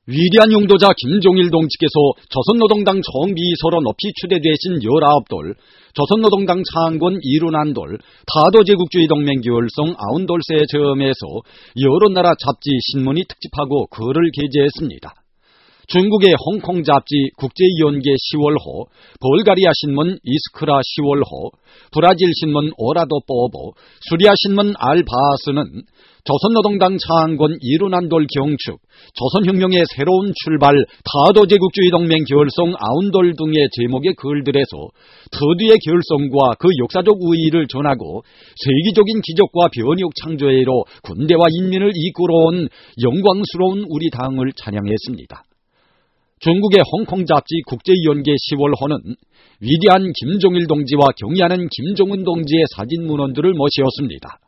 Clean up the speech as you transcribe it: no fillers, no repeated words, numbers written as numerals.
위대한 용도자 김종일 동지께서 조선노동당 총비서로 높이 추대되신 19돌, 조선노동당 창건 이룬한돌, 타도제국주의 동맹 결성 90돌세 점에서 여러 나라 잡지, 신문이 특집하고 글을 게재했습니다. 중국의 홍콩 잡지 국제이연계 10월호, 벌가리아 신문 이스크라 10월호, 브라질 신문 오라도 뽀보, 수리아 신문 알바스는 조선노동당 창건 이룬한돌 경축, 조선혁명의 새로운 출발, 타도제국주의 동맹 결성 90돌 등의 제목의 글들에서 터디의 결성과 그 역사적 의의를 전하고 세계적인 기적과 변혁 창조회로 군대와 인민을 이끌어온 영광스러운 우리 당을 찬양했습니다. 중국의 홍콩 잡지 국제연계 10월호는 위대한 김종일 동지와 경의하는 김정은 동지의 사진 문헌들을 모시었습니다.